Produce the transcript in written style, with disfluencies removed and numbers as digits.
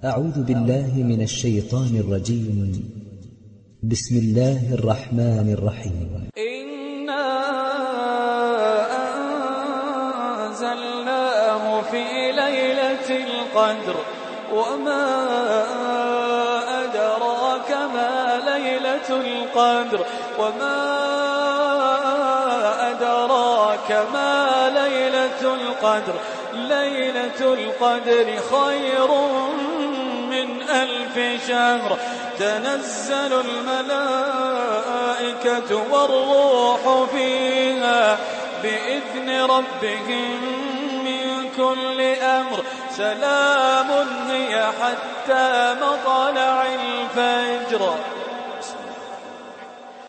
أعوذ بالله من الشيطان الرجيم. بسم الله الرحمن الرحيم. إنا أنزلناه في ليلة القدر وما أدراك ما ليلة القدر ليلة القدر خير من 1000 شهر تنزل الملائكة والروح فيها بإذن ربهم من كل أمر سلام هي حتى مطلع الفجر.